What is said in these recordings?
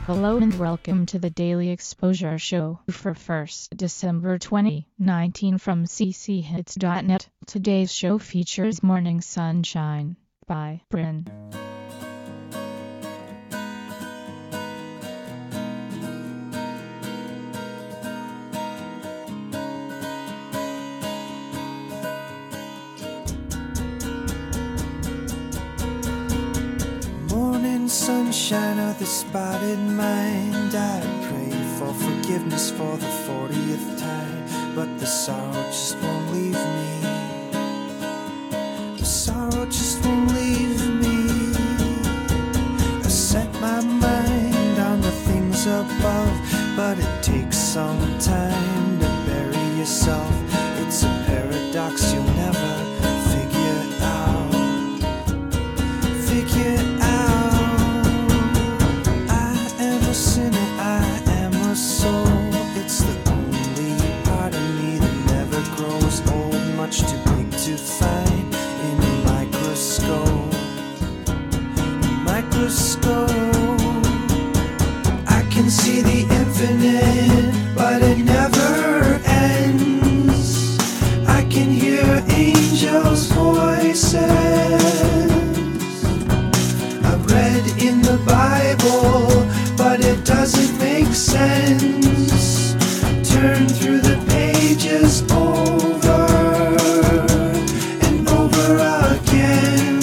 Hello and welcome to the Daily Exposure Show for 1st December 2019 from cchits.net. Today's show features Morning Sunshine by Bryn. Sunshine of the spotted mind, I pray for forgiveness for the 40th time, but the sorrow just won't leave me. The sorrow just won't leave me. I set my mind on the things above, but it takes some time to bury yourself. It's a paradox you'll never figure out. Figure out. Too big to find in a microscope. I can see the infinite, but it never ends. I can hear angels' voices. I've read in the Bible, but it doesn't make sense. Turn through the pages over and over again.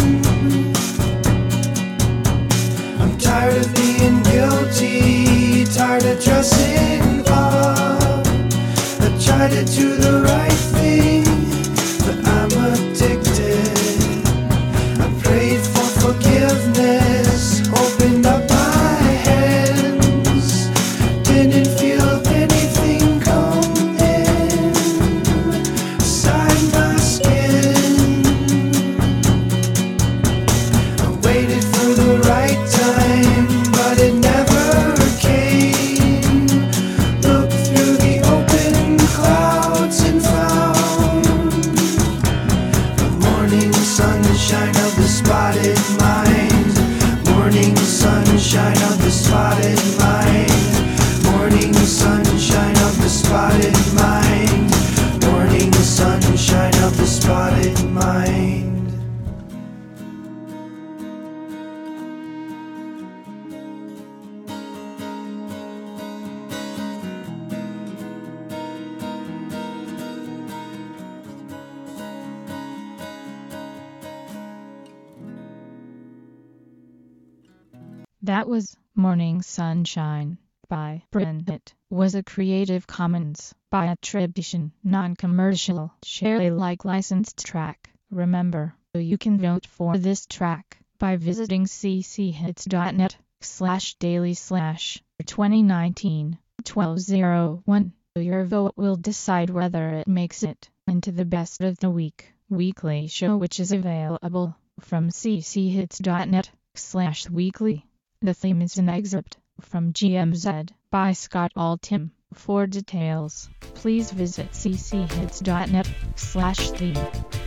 I'm tired of being guilty, tired of dressing up. I try to do the right thing, but I'm addicted. I prayed for forgiveness, opened up my hands, didn't feel anything come in inside my skin. I waited for the right time, but it never came. Looked through the open clouds and found the morning sunshine of the spotted mind. Morning sunshine of the spotted mind. Morning sunshine of the spotted mind. Morning sunshine of the spotted mind. That was Morning Sunshine by Bryn. It was a Creative Commons by attribution, non-commercial, share Alike licensed track. Remember, you can vote for this track by visiting cchits.net/daily/2019-1201. Your vote will decide whether it makes it into the Best of the Week weekly show, which is available from cchits.net/weekly. The theme is an excerpt from GMZ by Scott Altham. For details, please visit cchits.net/theme.